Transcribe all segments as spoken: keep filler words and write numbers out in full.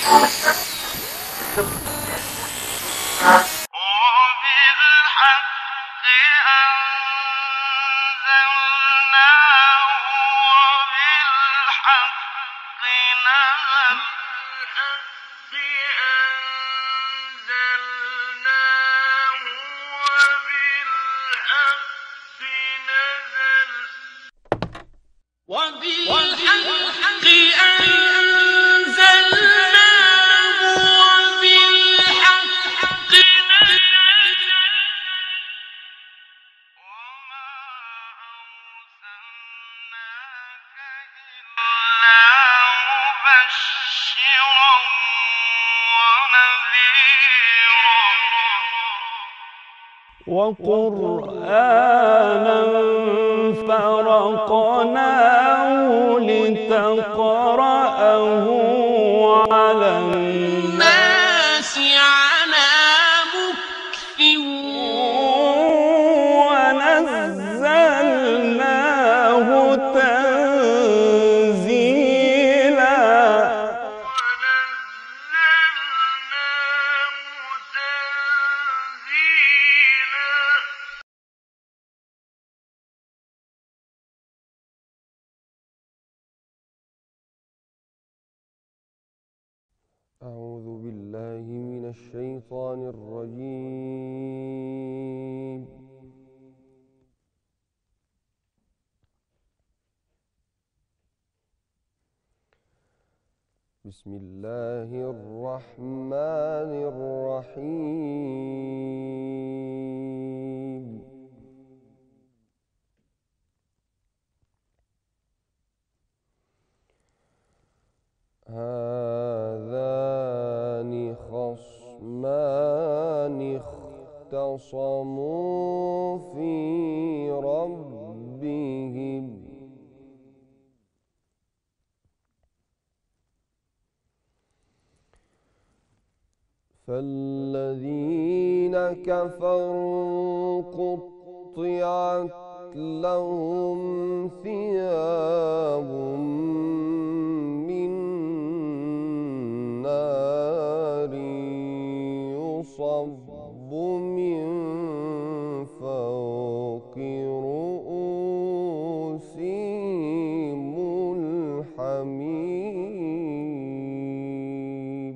وقرآنا فرقناه لتقرأه على الناس على مكث ونزلناه تنزيلا. أعوذ بالله من الشيطان الرجيم. بسم الله الرحمن الرحيم. هذان خصمان اختصموا في ربهم فالذين كفروا قطعت لهم ثياب من نار يصب من فوق رؤوسهم الحميم.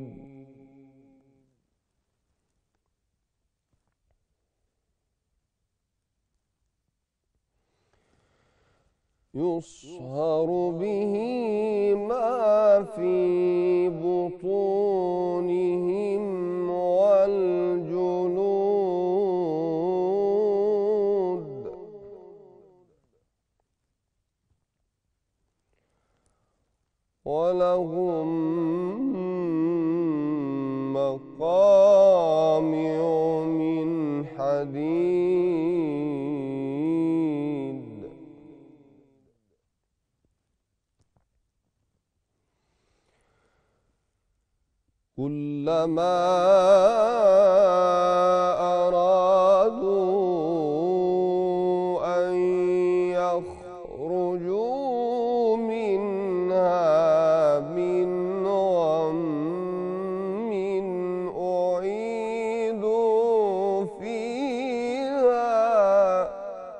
يصهر به ما في بطونهم والجلود ولهم مقامع من حديد. كلما أرادوا أن يخرجوا منها من غم أعيدوا فيها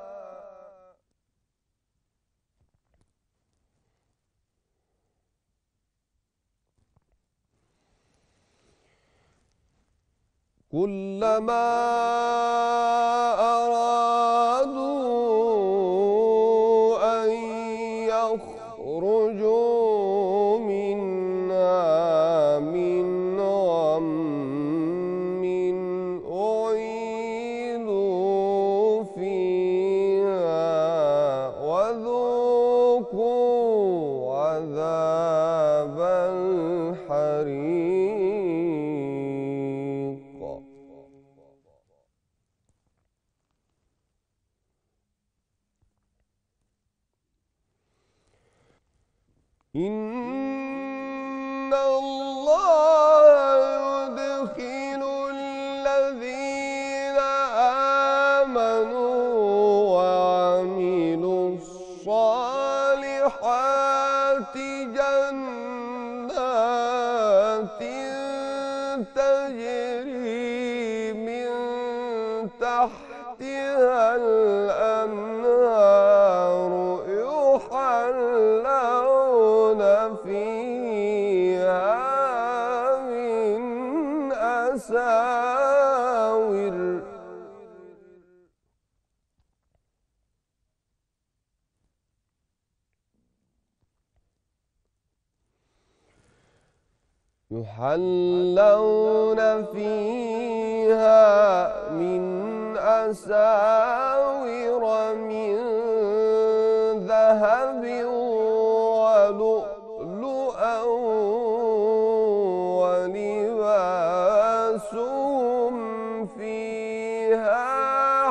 كلما أرادوا أن يخرجوا منها من غم أعيدوا فيها وذوقوا عذاب الحريق. إن الله يدخل الذين آمنوا وعملوا الصالحات جنات يحلون فيها من أساور من ذهب ولؤلؤا ولباسهم فيها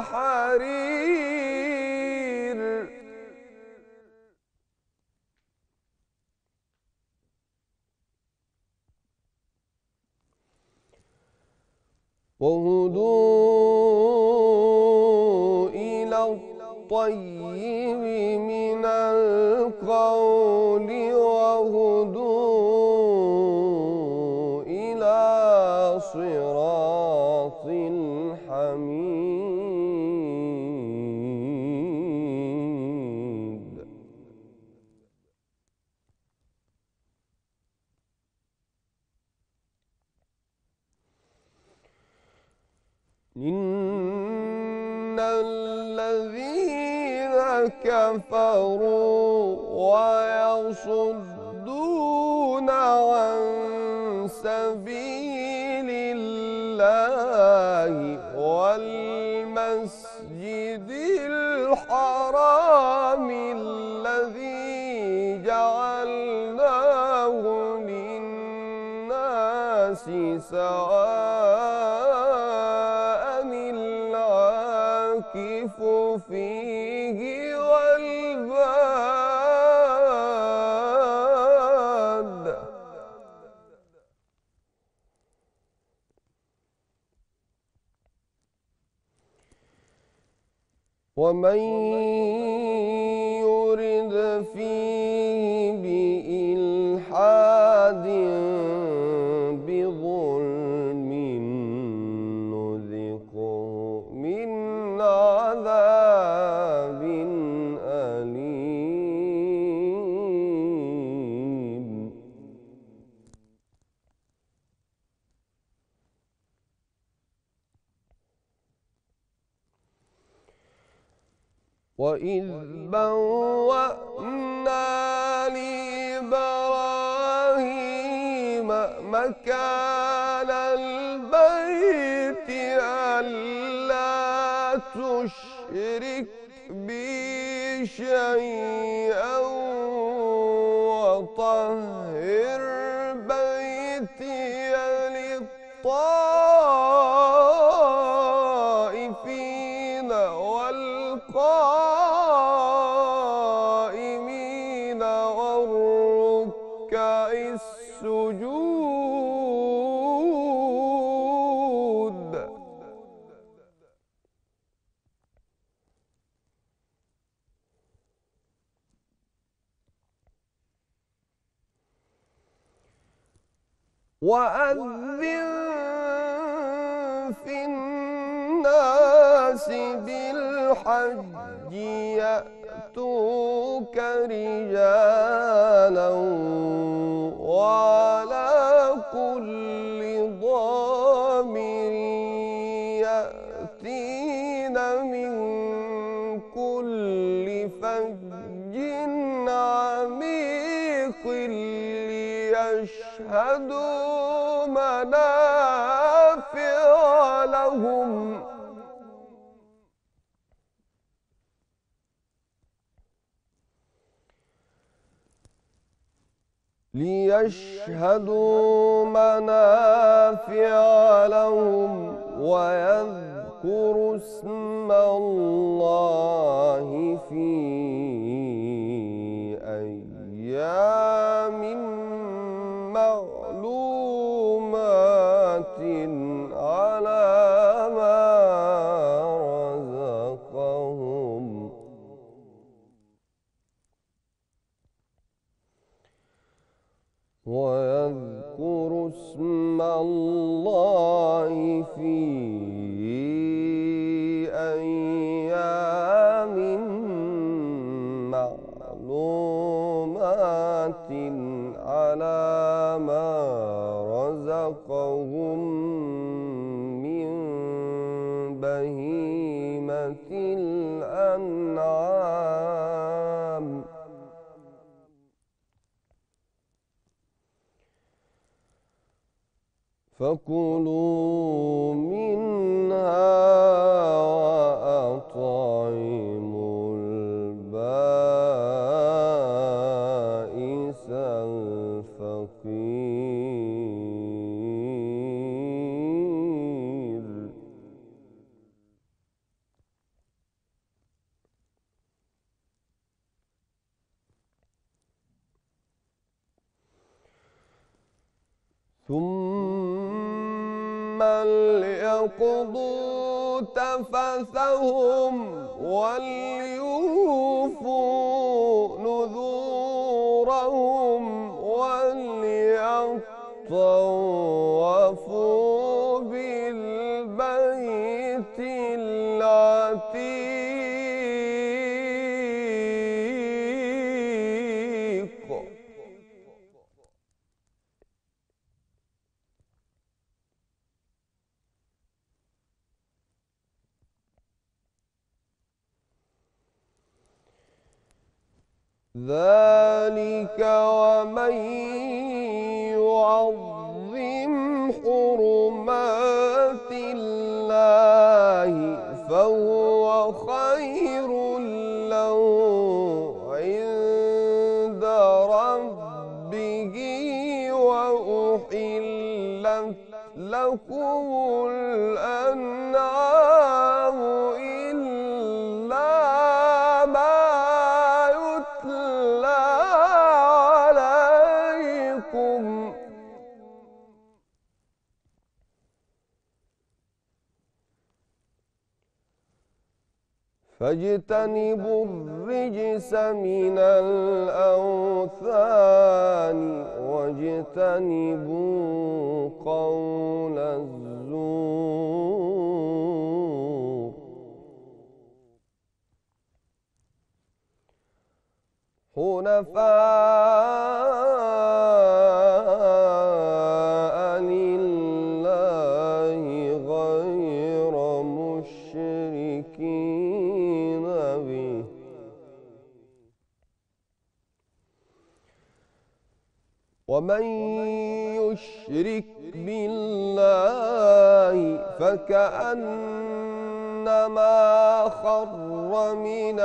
حرير وهدوا إلى الطيب من القول وهدوا إلى صراط الحميد. إن الذين كفروا ويصدون عن سبيل الله والمسجد الحرام الذي جعلناه للناس سواء العاكف فيه والباد. ومن يرد فيه بإلحاد بظلم نذقه من عذاب أليم. وإذ بوأنا لإبراهيم مكان البيت ألا تشرك بي شيئا وطهر بيتي للطائفين والقائمين والركع السجود. وأذن في الناس بالحج يأتوك رجالا وعلى كل ضامر يأتين من كل فج عميق ليشهدوا منافع لهم ليشهدوا منافع لهم ويذكروا اسم الله في أيام معلومات على ما رزقهم ويذكروا اسم الله في أيام معلومات على ما رزقهم من بهيمة الأنعام. فكلوا منها وأطعموا البائس الفقير. ثم ليقضوا تفثهم وليوفوا نذورهم وليطوفوا بالبيت العتيق. ذلك ومن يعظم حرمات الله فهو خير له عند ربه وأحلت لكم الأنعام إلا ما يتلى عليكم فاجتنبوا الرجس من الأوثان واجتنبوا قول الزور. حنفاء لله غير مشركين به ومن يشرك بالله فكأنما خر من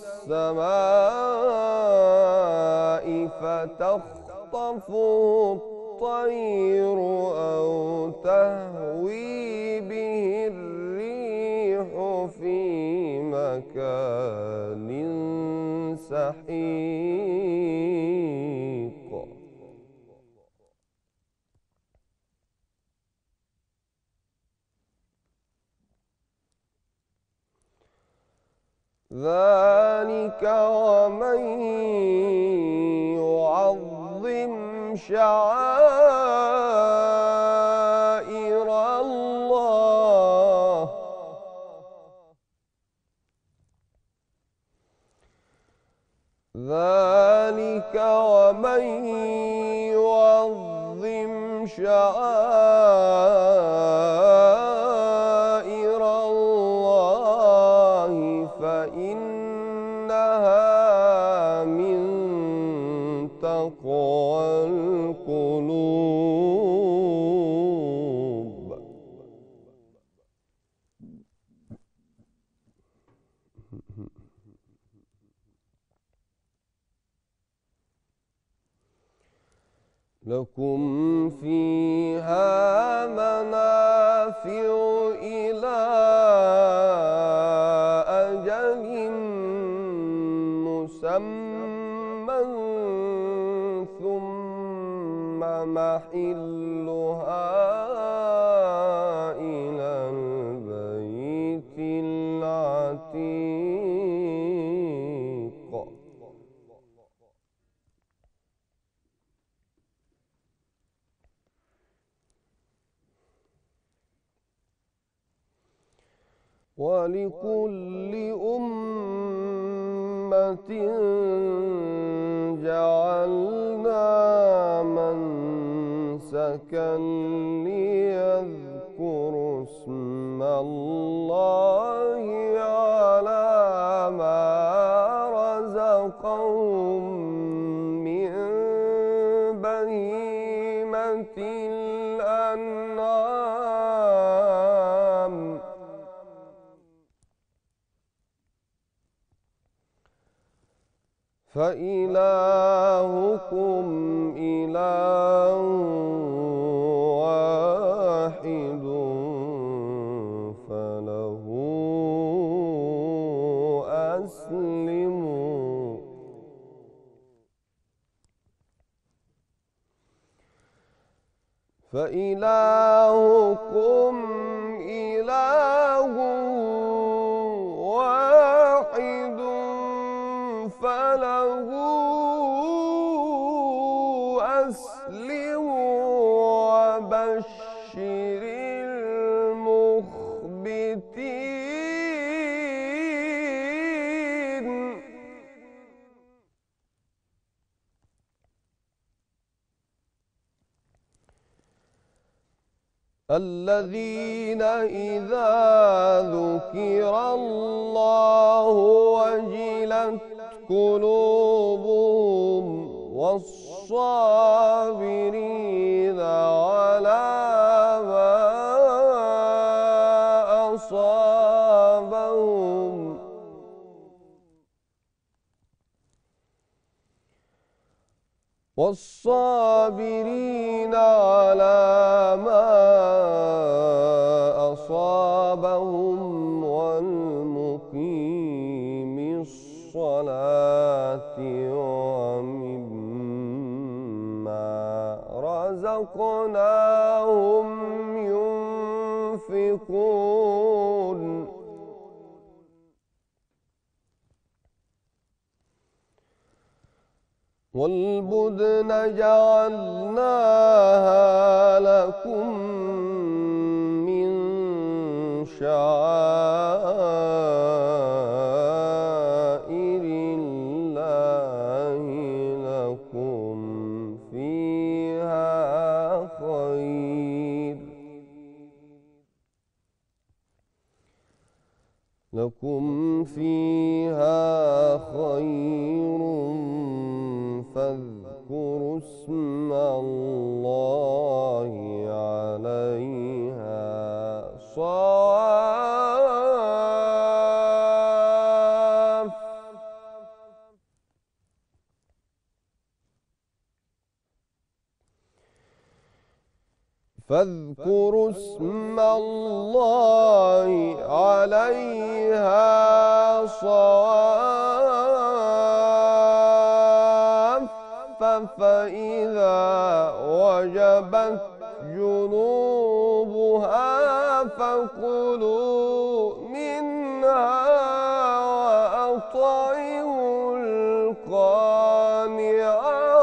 السماء فتخطفه الطير أو تهوي به الريح في مكان سحيق. ذلك ومن يعظم شعائر الله ذلك ومن يعظم شعائر الله فإنها من تقوى القلوب. لكم فيها منافع إلى أجل مسمى ثم محلها إلى البيت العتيق. ولكل أمة جعلنا منسكا ليذكروا اسم الله على ما رزقهم من بهيمة الأنعام الأنعام فإلهكم إله واحد فله أسلموا فإلهكم إله واحد فله أسلموا وبشر المخبتين الذين إذا ذكر الله وجلت قلوبهم والصابرين على ما أصابهم والصابرين على ما أصابهم والمقيم الصلاة ومما رزقناهم ينفقون والبدن جعلناها لكم من شعائر الله لكم فيها خير لكم فيها خير فاذكروا اسم الله عليها صواف فاذكروا اسم الله عليها صواف فإذا وجبت جنوبها فكلوا منها وأطعموا القانع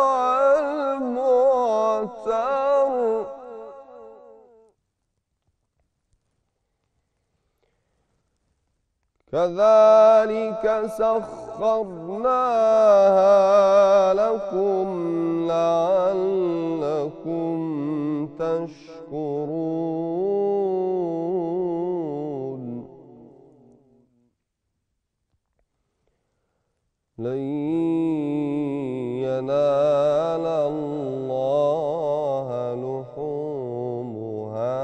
والمعتر كذلك سخرناها لكم لعلكم تشكرون لن ينال الله لحومها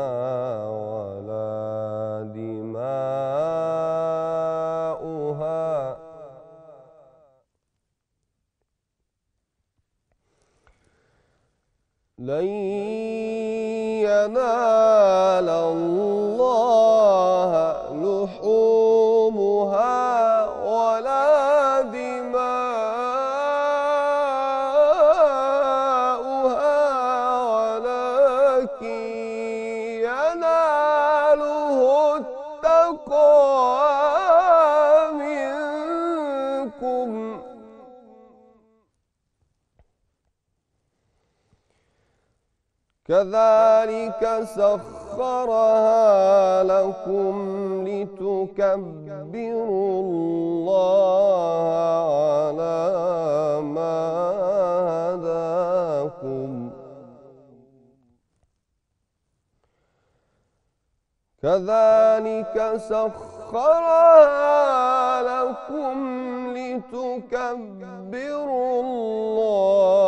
ولا دماؤها لن ينال الله لحومها ولا دماؤها ولكن يناله التقوى منكم كذلك سخرها لكم لتكبروا الله على ما هداكم كذلك سخرها لكم لتكبروا الله